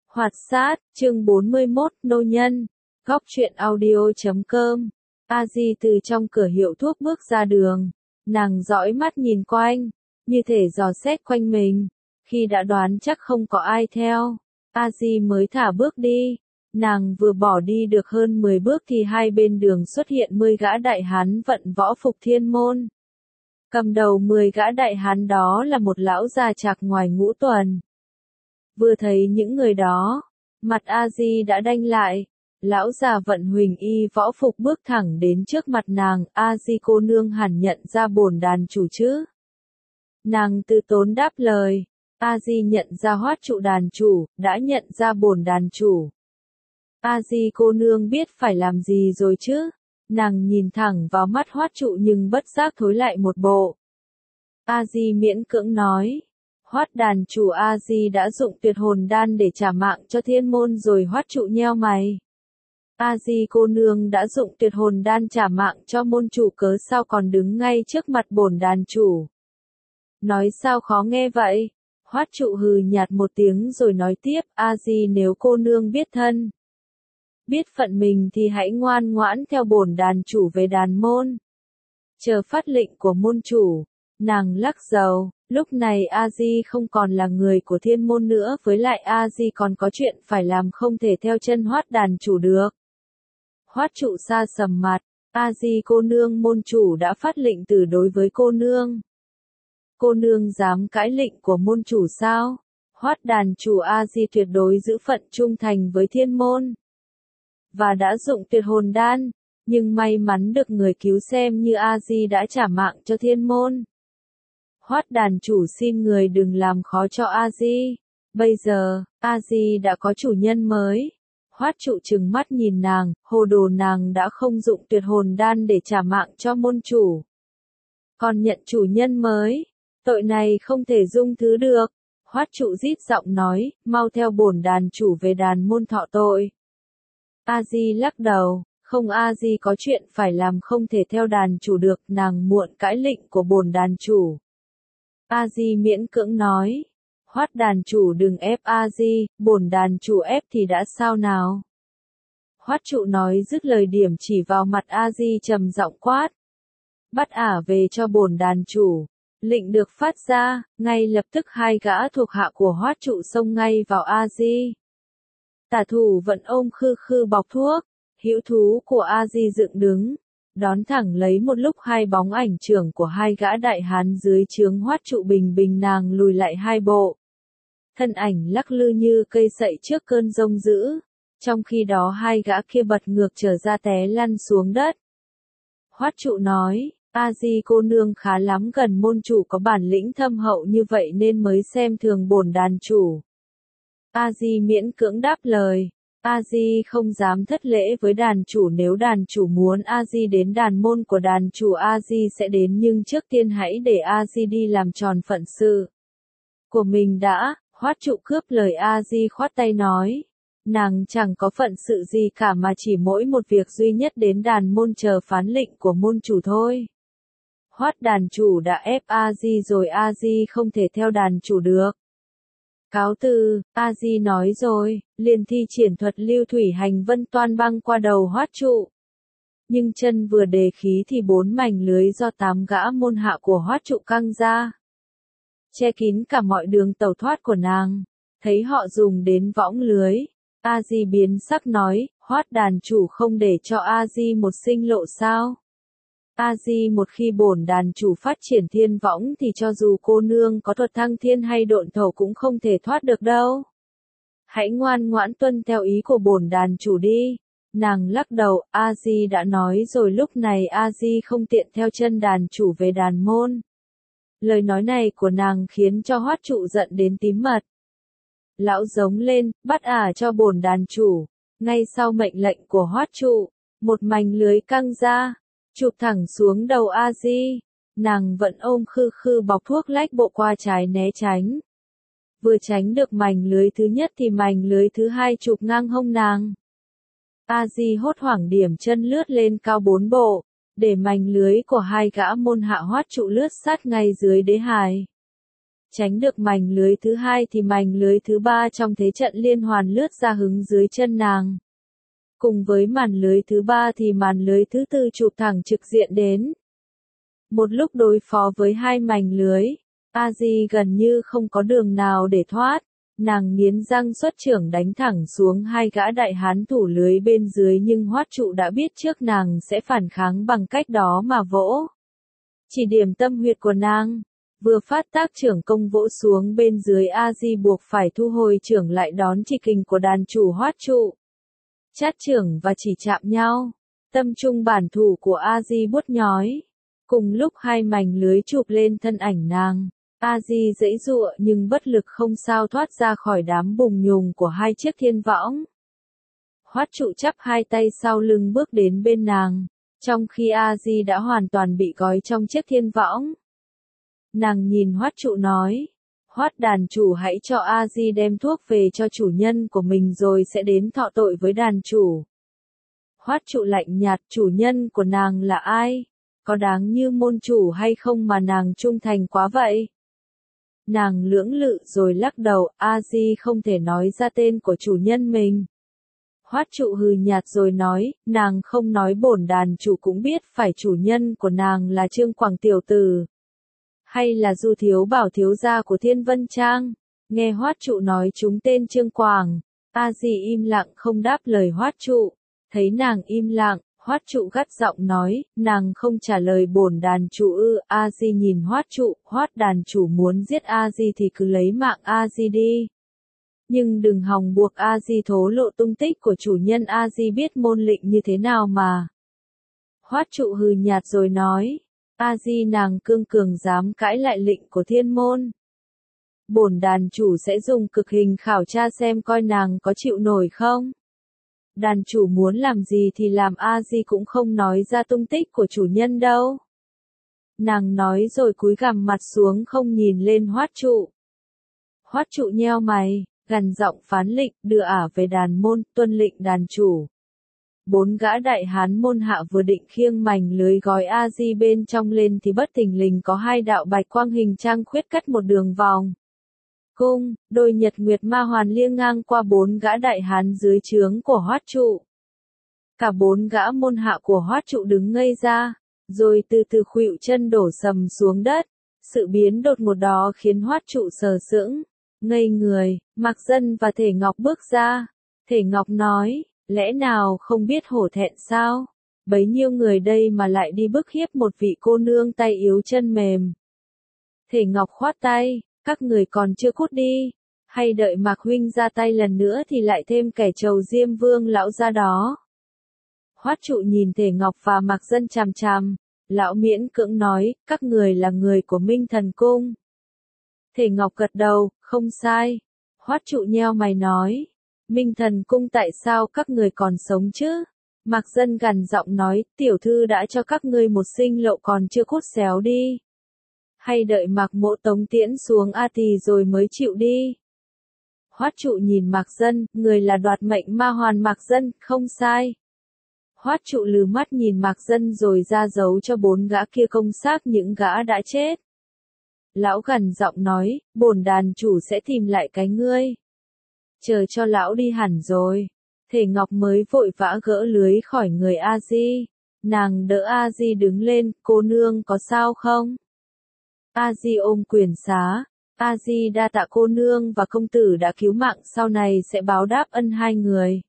Hoạt sát, chương 41, nô nhân. Góc truyện audio.com. A Di từ trong cửa hiệu thuốc bước ra đường. Nàng dõi mắt nhìn quanh, như thể dò xét quanh mình. Khi đã đoán chắc không có ai theo, A Di mới thả bước đi. Nàng vừa bỏ đi được hơn 10 bước thì hai bên đường xuất hiện 10 gã đại hán vận võ phục thiên môn. Cầm đầu 10 gã đại hán đó là một lão già chạc ngoài ngũ tuần. Vừa thấy những người đó, mặt A Di đã đanh lại. Lão già vận huỳnh y võ phục bước thẳng đến trước mặt nàng. A Di cô nương hẳn nhận ra bổn đàn chủ chứ? Nàng từ tốn đáp lời. A Di nhận ra Hoát trụ đàn chủ, đã nhận ra bổn đàn chủ. A Di cô nương biết phải làm gì rồi chứ? Nàng nhìn thẳng vào mắt Hoát trụ nhưng bất giác thối lại một bộ. A Di miễn cưỡng nói. Hoát đàn chủ A Di đã dụng tuyệt hồn đan để trả mạng cho thiên môn rồi. Hoát trụ nheo mày. A Di cô nương đã dụng tuyệt hồn đan trả mạng cho môn chủ cớ sao còn đứng ngay trước mặt bổn đàn chủ? Nói sao khó nghe vậy? Hoát trụ hừ nhạt một tiếng rồi nói tiếp. A Di nếu cô nương biết thân, biết phận mình thì hãy ngoan ngoãn theo bổn đàn chủ về đàn môn. Chờ phát lệnh của môn chủ. Nàng lắc đầu. Lúc này A Di không còn là người của thiên môn nữa, với lại A Di còn có chuyện phải làm, không thể theo chân Hoát đàn chủ được. Hoát trụ sa sầm mặt. A Di cô nương, môn chủ đã phát lệnh từ đối với cô nương. Cô nương dám cãi lệnh của môn chủ sao? Hoát đàn chủ A Di tuyệt đối giữ phận trung thành với thiên môn. Và đã dụng tuyệt hồn đan, nhưng may mắn được người cứu xem như A Di đã trả mạng cho thiên môn. Hoát đàn chủ xin người đừng làm khó cho A Di. Bây giờ, A Di đã có chủ nhân mới. Hoát trụ trừng mắt nhìn nàng, hồ đồ, nàng đã không dụng tuyệt hồn đan để trả mạng cho môn chủ. Còn nhận chủ nhân mới, tội này không thể dung thứ được. Hoát trụ rít giọng nói, mau theo bổn đàn chủ về đàn môn thọ tội. A Di lắc đầu, không, A Di có chuyện phải làm, không thể theo đàn chủ được, nàng muộn cãi lệnh của bổn đàn chủ. A Di miễn cưỡng nói. Hoát đàn chủ đừng ép A Di, bổn đàn chủ ép thì đã sao nào? Hoát trụ nói dứt lời điểm chỉ vào mặt A Di trầm giọng quát. Bắt ả về cho bổn đàn chủ. Lệnh được phát ra, ngay lập tức hai gã thuộc hạ của Hoát trụ xông ngay vào A Di. Tả thủ vận ôm khư khư bọc thuốc, hữu thú của A Di dựng đứng. Đón thẳng lấy một lúc hai bóng ảnh trưởng của hai gã đại hán dưới trướng Hoát trụ bình bình, nàng lùi lại hai bộ. Thân ảnh lắc lư như cây sậy trước cơn giông dữ. Trong khi đó hai gã kia bật ngược trở ra té lăn xuống đất. Hoát trụ nói, A Di cô nương khá lắm, gần môn chủ có bản lĩnh thâm hậu như vậy nên mới xem thường bổn đàn chủ. A Di miễn cưỡng đáp lời. A Di không dám thất lễ với đàn chủ, nếu đàn chủ muốn A Di đến đàn môn của đàn chủ A Di sẽ đến, nhưng trước tiên hãy để A Di đi làm tròn phận sự của mình đã. Hoát trụ cướp lời A Di khoát tay nói. Nàng chẳng có phận sự gì cả mà chỉ mỗi một việc duy nhất, đến đàn môn chờ phán lệnh của môn chủ thôi. Hoát đàn chủ đã ép A Di rồi, A Di không thể theo đàn chủ được. Cáo từ, A Di nói rồi, liền thi triển thuật lưu thủy hành vân toan băng qua đầu Hoát trụ. Nhưng chân vừa đề khí thì 4 mảnh lưới do 8 gã môn hạ của Hoát trụ căng ra, che kín cả mọi đường tẩu thoát của nàng. Thấy họ dùng đến võng lưới, A Di biến sắc nói, Hoát đàn chủ không để cho A Di một sinh lộ sao? A Di, một khi bổn đàn chủ phát triển thiên võng thì cho dù cô nương có thuật thăng thiên hay độn thổ cũng không thể thoát được đâu. Hãy ngoan ngoãn tuân theo ý của bổn đàn chủ đi. Nàng lắc đầu, A Di đã nói rồi, lúc này A Di không tiện theo chân đàn chủ về đàn môn. Lời nói này của nàng khiến cho Hoát trụ giận đến tím mặt. Lão giống lên, bắt ả cho bổn đàn chủ. Ngay sau mệnh lệnh của Hoát trụ, một mảnh lưới căng ra, chụp thẳng xuống đầu A Di. Nàng vẫn ôm khư khư bọc thuốc lách bộ qua trái né tránh. Vừa tránh được mảnh lưới thứ nhất thì mảnh lưới thứ hai chụp ngang hông nàng. A Di hốt hoảng điểm chân lướt lên cao 4 bộ, để mảnh lưới của hai gã môn hạ Hoát trụ lướt sát ngay dưới đế hài. Tránh được mảnh lưới thứ hai thì mảnh lưới thứ ba trong thế trận liên hoàn lướt ra hứng dưới chân nàng. Cùng với màn lưới thứ ba thì màn lưới thứ tư chụp thẳng trực diện đến. Một lúc đối phó với hai mảnh lưới, A-di gần như không có đường nào để thoát. Nàng nghiến răng xuất chưởng đánh thẳng xuống hai gã đại hán thủ lưới bên dưới, nhưng Hoát Trụ đã biết trước nàng sẽ phản kháng bằng cách đó mà vỗ. Chỉ điểm tâm huyệt của nàng, vừa phát tác chưởng công vỗ xuống bên dưới, A-di buộc phải thu hồi chưởng lại đón chỉ kình của đàn chủ Hoát Trụ. Chát chưởng và chỉ chạm nhau, tâm trung bản thủ của A-di buốt nhói. Cùng lúc hai mảnh lưới chụp lên thân ảnh nàng, A-di giãy giụa nhưng bất lực không sao thoát ra khỏi đám bùng nhùng của hai chiếc thiên võng. Hoát Trụ chắp hai tay sau lưng bước đến bên nàng, trong khi A-di đã hoàn toàn bị gói trong chiếc thiên võng. Nàng nhìn Hoát Trụ nói, Hoát đàn chủ, hãy cho A-di đem thuốc về cho chủ nhân của mình rồi sẽ đến thọ tội với đàn chủ. Hoát Trụ lạnh nhạt, chủ nhân của nàng là ai? Có đáng như môn chủ hay không mà nàng trung thành quá vậy? Nàng lưỡng lự rồi lắc đầu, A-di không thể nói ra tên của chủ nhân mình. Hoát Trụ hừ nhạt rồi nói, nàng không nói bổn đàn chủ cũng biết phải chủ nhân của nàng là Trương Quảng tiểu tử. Hay là Du thiếu bảo thiếu gia của Thiên Vân Trang? Nghe Hoát Trụ nói trúng tên Trương Quảng, A-di im lặng không đáp lời Hoát Trụ. Thấy nàng im lặng, Hoát Trụ gắt giọng nói, nàng không trả lời bổn đàn chủ ư? A-di nhìn Hoát Trụ, Hoát đàn chủ muốn giết A-di thì cứ lấy mạng A-di đi. Nhưng đừng hòng buộc A-di thổ lộ tung tích của chủ nhân, A-di biết môn lệnh như thế nào mà. Hoát Trụ hừ nhạt rồi nói, A-di nàng cương cường dám cãi lại lệnh của thiên môn. Bổn đàn chủ sẽ dùng cực hình khảo tra xem coi nàng có chịu nổi không. Đàn chủ muốn làm gì thì làm, A-di cũng không nói ra tung tích của chủ nhân đâu. Nàng nói rồi cúi gằm mặt xuống không nhìn lên Hoát Trụ. Hoát Trụ nheo mày, gằn giọng phán lệnh, đưa ả về đàn môn, tuân lệnh đàn chủ. Bốn gã đại hán môn hạ vừa định khiêng mảnh lưới gói A-di bên trong lên thì bất thình lình có hai đạo bạch quang hình trăng khuyết cắt một đường vòng cung, đôi nhật nguyệt ma hoàn liêng ngang qua bốn gã đại hán dưới trướng của Hoát Trụ. Cả bốn gã môn hạ của Hoát Trụ đứng ngây ra, rồi từ từ khuỵu chân đổ sầm xuống đất. Sự biến đột ngột đó khiến Hoát Trụ sờ sững, ngây người. Mạc Dân và Thể Ngọc bước ra. Thể Ngọc nói, lẽ nào không biết hổ thẹn sao? Bấy nhiêu người đây mà lại đi bức hiếp một vị cô nương tay yếu chân mềm. Thể Ngọc khoát tay, các người còn chưa cút đi, hay đợi Mạc huynh ra tay lần nữa thì lại thêm kẻ trầu Diêm Vương lão ra đó. Hoát Trụ nhìn Thể Ngọc và Mạc Dân chằm chằm, lão miễn cưỡng nói, các người là người của Minh Thần Cung. Thể Ngọc gật đầu, không sai. Hoát Trụ nheo mày nói, Minh Thần Cung tại sao các người còn sống chứ? Mạc Dân gằn giọng nói, tiểu thư đã cho các ngươi một sinh lộ còn chưa cút xéo đi. Hay đợi Mạc Mỗ tống tiễn xuống A Tỳ rồi mới chịu đi. Hoát Trụ nhìn Mạc Dân, người là đoạt mệnh ma hoàn Mạc Dân, không sai. Hoát Trụ lừ mắt nhìn Mạc Dân rồi ra dấu cho bốn gã kia công xác những gã đã chết. Lão gằn giọng nói, bổn đàn chủ sẽ tìm lại cái ngươi. Chờ cho lão đi hẳn rồi. Thể Ngọc mới vội vã gỡ lưới khỏi người A-di. Nàng đỡ A-di đứng lên, cô nương có sao không? A-di ôm quyền xá. A-di đa tạ cô nương và công tử đã cứu mạng, sau này sẽ báo đáp ân hai người.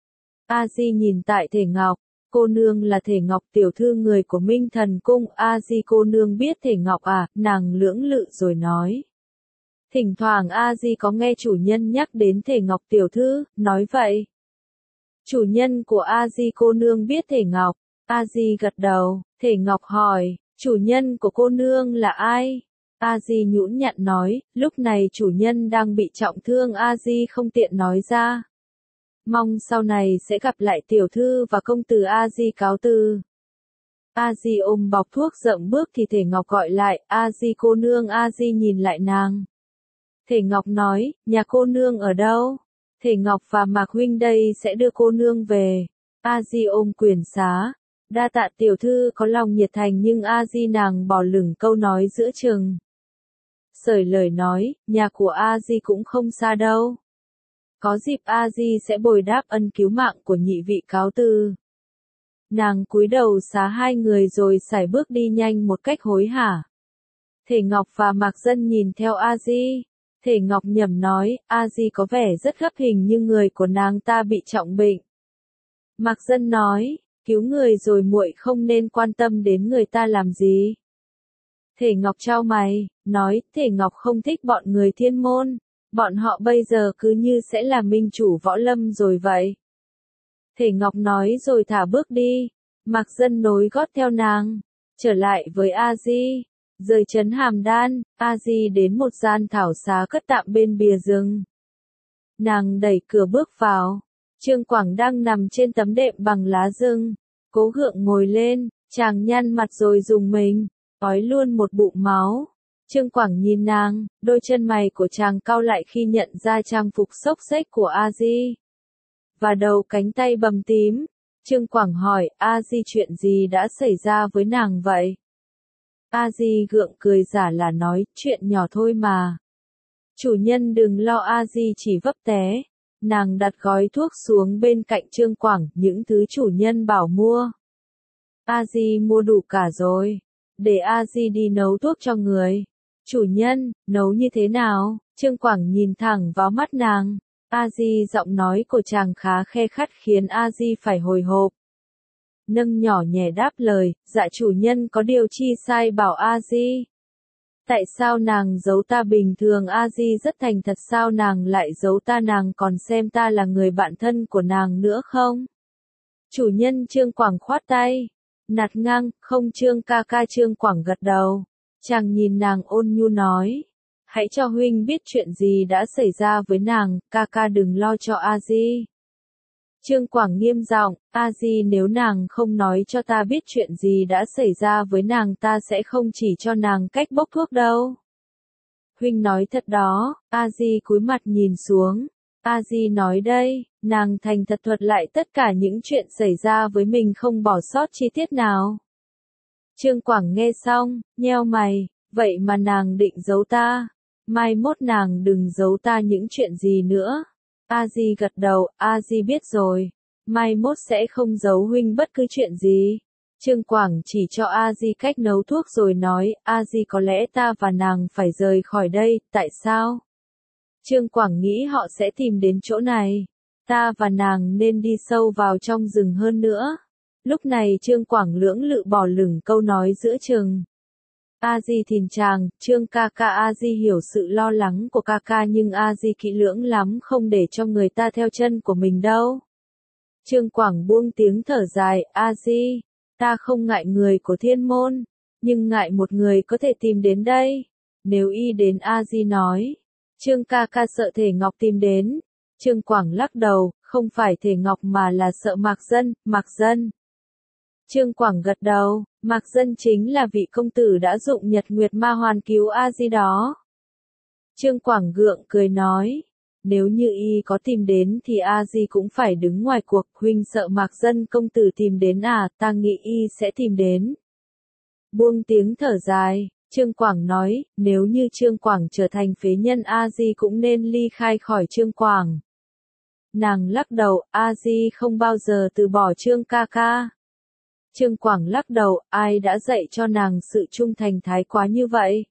A-di nhìn tại Thể Ngọc. Cô nương là Thể Ngọc tiểu thư người của Minh Thần Cung. A-di cô nương biết Thể Ngọc à? Nàng lưỡng lự rồi nói. Thỉnh thoảng A-di có nghe chủ nhân nhắc đến Thể Ngọc tiểu thư, nói vậy. Chủ nhân của A-di cô nương biết Thể Ngọc. A-di gật đầu. Thể Ngọc hỏi, chủ nhân của cô nương là ai? A-di nhũn nhặn nói, lúc này chủ nhân đang bị trọng thương, A-di không tiện nói ra. Mong sau này sẽ gặp lại tiểu thư và công tử. A-di cáo từ. A-di ôm bọc thuốc dậm bước thì Thể Ngọc gọi lại, A-di cô nương. A-di nhìn lại nàng. Thể Ngọc nói, nhà cô nương ở đâu? Thể Ngọc và Mạc huynh đây sẽ đưa cô nương về. A-di ôm quyền xá. Đa tạ tiểu thư có lòng nhiệt thành, nhưng A-di nàng bỏ lửng câu nói giữa chừng. Sởi lời nói, nhà của A Di cũng không xa đâu. Có dịp A Di sẽ bồi đáp ân cứu mạng của nhị vị cáo từ. Nàng cúi đầu xá hai người rồi sải bước đi nhanh một cách hối hả. Thể Ngọc và Mạc Dân nhìn theo A Di. Thể Ngọc nhẩm nói, A Di có vẻ rất gấp, hình như người của nàng ta bị trọng bệnh. Mạc Dân nói, cứu người rồi muội không nên quan tâm đến người ta làm gì. Thể Ngọc chau mày, nói, Thể Ngọc không thích bọn người Thiên Môn. Bọn họ bây giờ cứ như sẽ là minh chủ võ lâm rồi vậy. Thể Ngọc nói rồi thả bước đi. Mạc Dân nối gót theo nàng. Trở lại với A Di. Rời trấn Hàm Đan, A Di đến một gian thảo xá cất tạm bên bìa rừng. Nàng đẩy cửa bước vào. Trương Quảng đang nằm trên tấm đệm bằng lá rừng. Cố gượng ngồi lên, chàng nhăn mặt rồi dùng mình, ói luôn một bụng máu. Trương Quảng nhìn nàng, đôi chân mày của chàng cau lại khi nhận ra trang phục xốc xếch của A Di. Và đầu cánh tay bầm tím. Trương Quảng hỏi, A Di chuyện gì đã xảy ra với nàng vậy? A Di gượng cười giả là nói, chuyện nhỏ thôi mà. Chủ nhân đừng lo, A Di chỉ vấp té. Nàng đặt gói thuốc xuống bên cạnh Trương Quảng, những thứ chủ nhân bảo mua. A Di mua đủ cả rồi. Để A Di đi nấu thuốc cho người. Chủ nhân, nấu như thế nào? Trương Quảng nhìn thẳng vào mắt nàng. A Di giọng nói của chàng khá khe khắt khiến A Di phải hồi hộp. Nâng nhỏ nhẹ đáp lời, dạ chủ nhân có điều chi sai bảo A Di. Tại sao nàng giấu ta, bình thường A Di rất thành thật, sao nàng lại giấu ta, nàng còn xem ta là người bạn thân của nàng nữa không? Chủ nhân. Trương Quảng khoát tay. Nạt ngang, không Trương ca ca. Trương Quảng gật đầu. Chàng nhìn nàng ôn nhu nói. Hãy cho huynh biết chuyện gì đã xảy ra với nàng, ca ca đừng lo cho A Di. Trương Quảng nghiêm giọng, A Di nếu nàng không nói cho ta biết chuyện gì đã xảy ra với nàng, ta sẽ không chỉ cho nàng cách bốc thuốc đâu. Huynh nói thật đó. A Di cúi mặt nhìn xuống. A Di nói đây, nàng thành thật thuật lại tất cả những chuyện xảy ra với mình không bỏ sót chi tiết nào. Trương Quảng nghe xong, nheo mày, vậy mà nàng định giấu ta. Mai mốt nàng đừng giấu ta những chuyện gì nữa. A Di gật đầu, A Di biết rồi. Mai mốt sẽ không giấu huynh bất cứ chuyện gì. Trương Quảng chỉ cho A Di cách nấu thuốc rồi nói, A Di có lẽ ta và nàng phải rời khỏi đây, tại sao? Trương Quảng nghĩ họ sẽ tìm đến chỗ này. Ta và nàng nên đi sâu vào trong rừng hơn nữa. Lúc này Trương Quảng lưỡng lự bỏ lửng câu nói giữa chừng. A Di thìn chàng, Trương ca ca. A Di hiểu sự lo lắng của ca ca, nhưng A Di kỹ lưỡng lắm, không để cho người ta theo chân của mình đâu. Trương Quảng buông tiếng thở dài, A Di, ta không ngại người của Thiên Môn, nhưng ngại một người có thể tìm đến đây. Nếu y đến, A Di nói. Trương ca ca sợ Thể Ngọc tìm đến. Trương Quảng lắc đầu, không phải Thể Ngọc mà là sợ Mạc Dân. Mạc Dân. Trương Quảng gật đầu, Mạc Dân chính là vị công tử đã dụng Nhật Nguyệt Ma Hoàn cứu A Di đó. Trương Quảng gượng cười nói, nếu như y có tìm đến thì A Di cũng phải đứng ngoài cuộc. Huynh sợ Mạc Dân công tử tìm đến à? Ta nghĩ y sẽ tìm đến. Buông tiếng thở dài, Trương Quảng nói, nếu như Trương Quảng trở thành phế nhân, A Di cũng nên ly khai khỏi Trương Quảng. Nàng lắc đầu, A Di không bao giờ từ bỏ Trương ca ca. Trương Quảng lắc đầu, ai đã dạy cho nàng sự trung thành thái quá như vậy?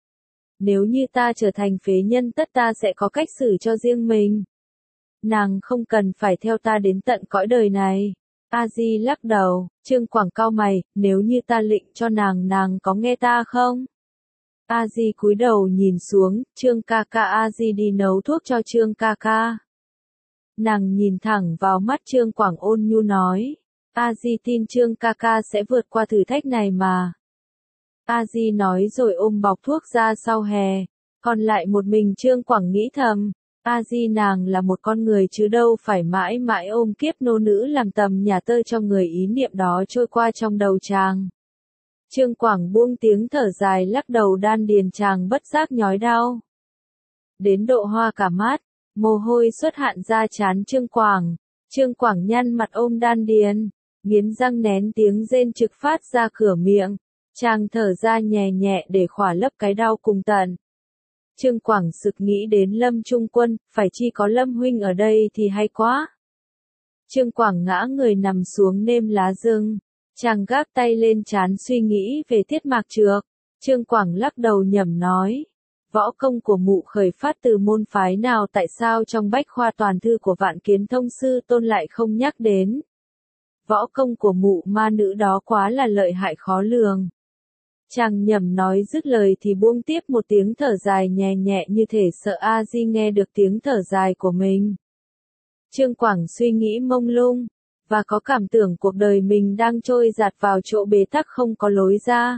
Nếu như ta trở thành phế nhân, tất ta sẽ có cách xử cho riêng mình. Nàng không cần phải theo ta đến tận cõi đời này. A Di lắc đầu. Trương Quảng cau mày, nếu như ta lệnh cho nàng, nàng có nghe ta không? A Di cúi đầu nhìn xuống, Trương ca ca. A Di đi nấu thuốc cho Trương ca ca. Nàng nhìn thẳng vào mắt Trương Quảng ôn nhu nói, A Di tin Trương ca ca sẽ vượt qua thử thách này mà. A Di nói rồi ôm bọc thuốc ra sau hè. Còn lại một mình Trương Quảng nghĩ thầm, A Di nàng là một con người chứ đâu phải mãi mãi ôm kiếp nô nữ làm tầm nhà tơ cho người. Ý niệm đó trôi qua trong đầu chàng. Trương Quảng buông tiếng thở dài, lắc đầu, đan điền chàng bất giác nhói đau. Đến độ hoa cả mắt, mồ hôi xuất hạn ra trán Trương Quảng. Trương Quảng nhăn mặt ôm đan điền, nghiến răng nén tiếng rên trực phát ra cửa miệng. Chàng thở ra nhẹ nhẹ để khỏa lấp cái đau cùng tận. Trương Quảng sực nghĩ đến Lâm Trung Quân, phải chi có Lâm huynh ở đây thì hay quá. Trương Quảng ngã người nằm xuống nêm lá rừng, chàng gác tay lên trán suy nghĩ về Tiết Mạc Trược. Trương Quảng lắc đầu nhẩm nói, võ công của mụ khởi phát từ môn phái nào, tại sao trong bách khoa toàn thư của Vạn Kiến Thông sư tôn lại không nhắc đến. Võ công của mụ ma nữ đó quá là lợi hại khó lường. Chàng nhẩm nói dứt lời thì buông tiếp một tiếng thở dài nhẹ nhẹ như thể sợ A Di nghe được tiếng thở dài của mình. Trương Quảng suy nghĩ mông lung, và có cảm tưởng cuộc đời mình đang trôi dạt vào chỗ bế tắc không có lối ra.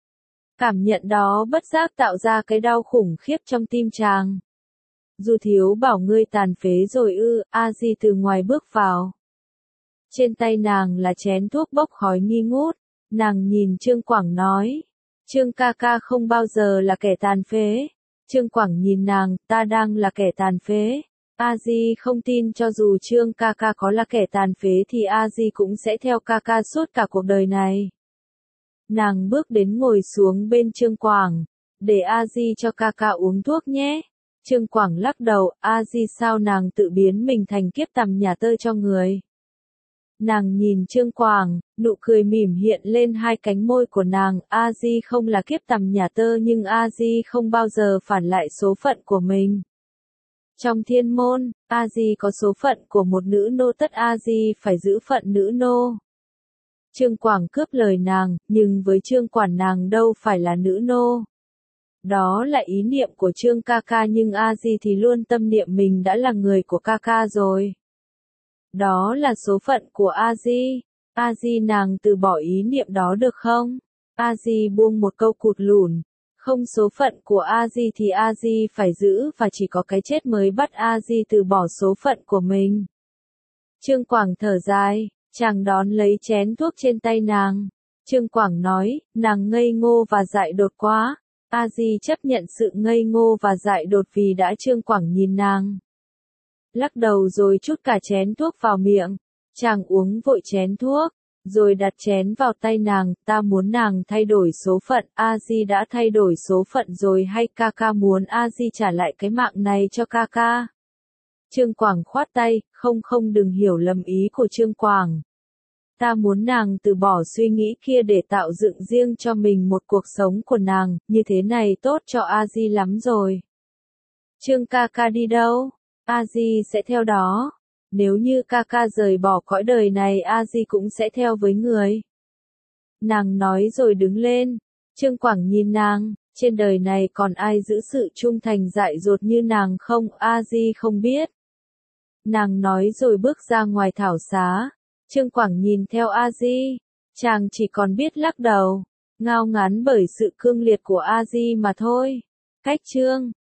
Cảm nhận đó bất giác tạo ra cái đau khủng khiếp trong tim chàng. Du thiếu bảo ngươi tàn phế rồi ư? A Di từ ngoài bước vào. Trên tay nàng là chén thuốc bốc khói nghi ngút, nàng nhìn Trương Quảng nói, Trương ca ca không bao giờ là kẻ tàn phế. Trương Quảng nhìn nàng, ta đang là kẻ tàn phế. A Di không tin cho dù Trương ca ca có là kẻ tàn phế thì A Di cũng sẽ theo ca ca suốt cả cuộc đời này. Nàng bước đến ngồi xuống bên Trương Quảng, để A Di cho ca ca uống thuốc nhé. Trương Quảng lắc đầu, A Di sao nàng tự biến mình thành kiếp tằm nhà tơ cho người. Nàng nhìn Trương Quảng, nụ cười mỉm hiện lên hai cánh môi của nàng, A Di không là kiếp tằm nhà tơ nhưng A Di không bao giờ phản lại số phận của mình. Trong thiên môn, A Di có số phận của một nữ nô, tất A Di phải giữ phận nữ nô. Trương Quảng cướp lời nàng, nhưng với Trương Quảng nàng đâu phải là nữ nô. Đó là ý niệm của Trương ca ca nhưng A Di thì luôn tâm niệm mình đã là người của ca ca rồi. Đó là số phận của A Di. A Di nàng từ bỏ ý niệm đó được không? A Di buông một câu cụt lủn. Không, số phận của A Di thì A Di phải giữ và chỉ có cái chết mới bắt A Di từ bỏ số phận của mình. Trương Quảng thở dài, chàng đón lấy chén thuốc trên tay nàng. Trương Quảng nói, nàng ngây ngô và dại dột quá. A Di chấp nhận sự ngây ngô và dại dột vì đã. Trương Quảng nhìn nàng, lắc đầu rồi trút cả chén thuốc vào miệng. Chàng uống vội chén thuốc, rồi đặt chén vào tay nàng, ta muốn nàng thay đổi số phận. A Di đã thay đổi số phận rồi hay ca ca muốn A Di trả lại cái mạng này cho ca ca? Trương Quảng khoát tay, không đừng hiểu lầm ý của Trương Quảng. Ta muốn nàng từ bỏ suy nghĩ kia để tạo dựng riêng cho mình một cuộc sống của nàng, như thế này tốt cho A Di lắm rồi. Trương ca ca đi đâu? A Di sẽ theo đó. Nếu như ca ca rời bỏ cõi đời này A Di cũng sẽ theo với người. Nàng nói rồi đứng lên. Trương Quảng nhìn nàng, trên đời này còn ai giữ sự trung thành dại dột như nàng không? A Di không biết. Nàng nói rồi bước ra ngoài thảo xá. Trương Quảng nhìn theo A Di, chàng chỉ còn biết lắc đầu, ngao ngán bởi sự cương liệt của A Di mà thôi. Cách chương